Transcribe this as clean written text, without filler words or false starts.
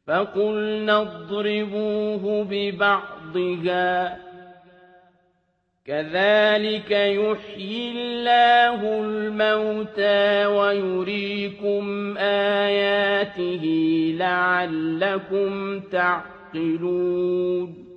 فَقُلْنَا اضْرِبُوهُ بِبَعْضِهَا ۚ كَذَٰلِكَ يُحْيِي اللَّهُ الْمَوْتَىٰ وَيُرِيكُمْ آيَاتِهِ لَعَلَّكُمْ تَعْقِلُونَ